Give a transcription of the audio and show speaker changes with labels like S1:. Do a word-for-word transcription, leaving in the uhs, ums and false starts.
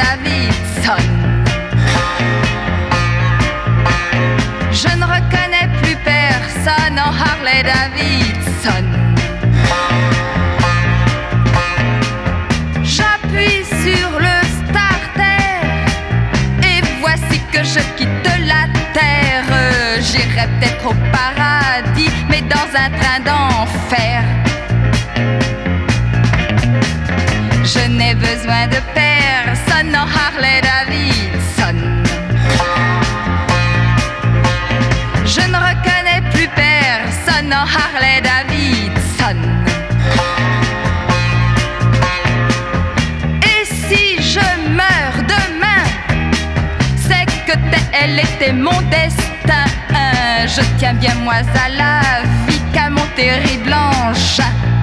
S1: Davidson. Je ne reconnais plus personne en Harley Davidson. J'appuie sur le starter et voici que je quitte la terre. J'irai peut-être au paradis, mais dans un train d'enfer. Je n'ai besoin de personne en Harley Davidson. Je ne reconnais plus personne en Harley Davidson. Et si je meurs demain, c'est que tel était mon destin. Je tiens bien moi à la vie qu'à mon terrible engin.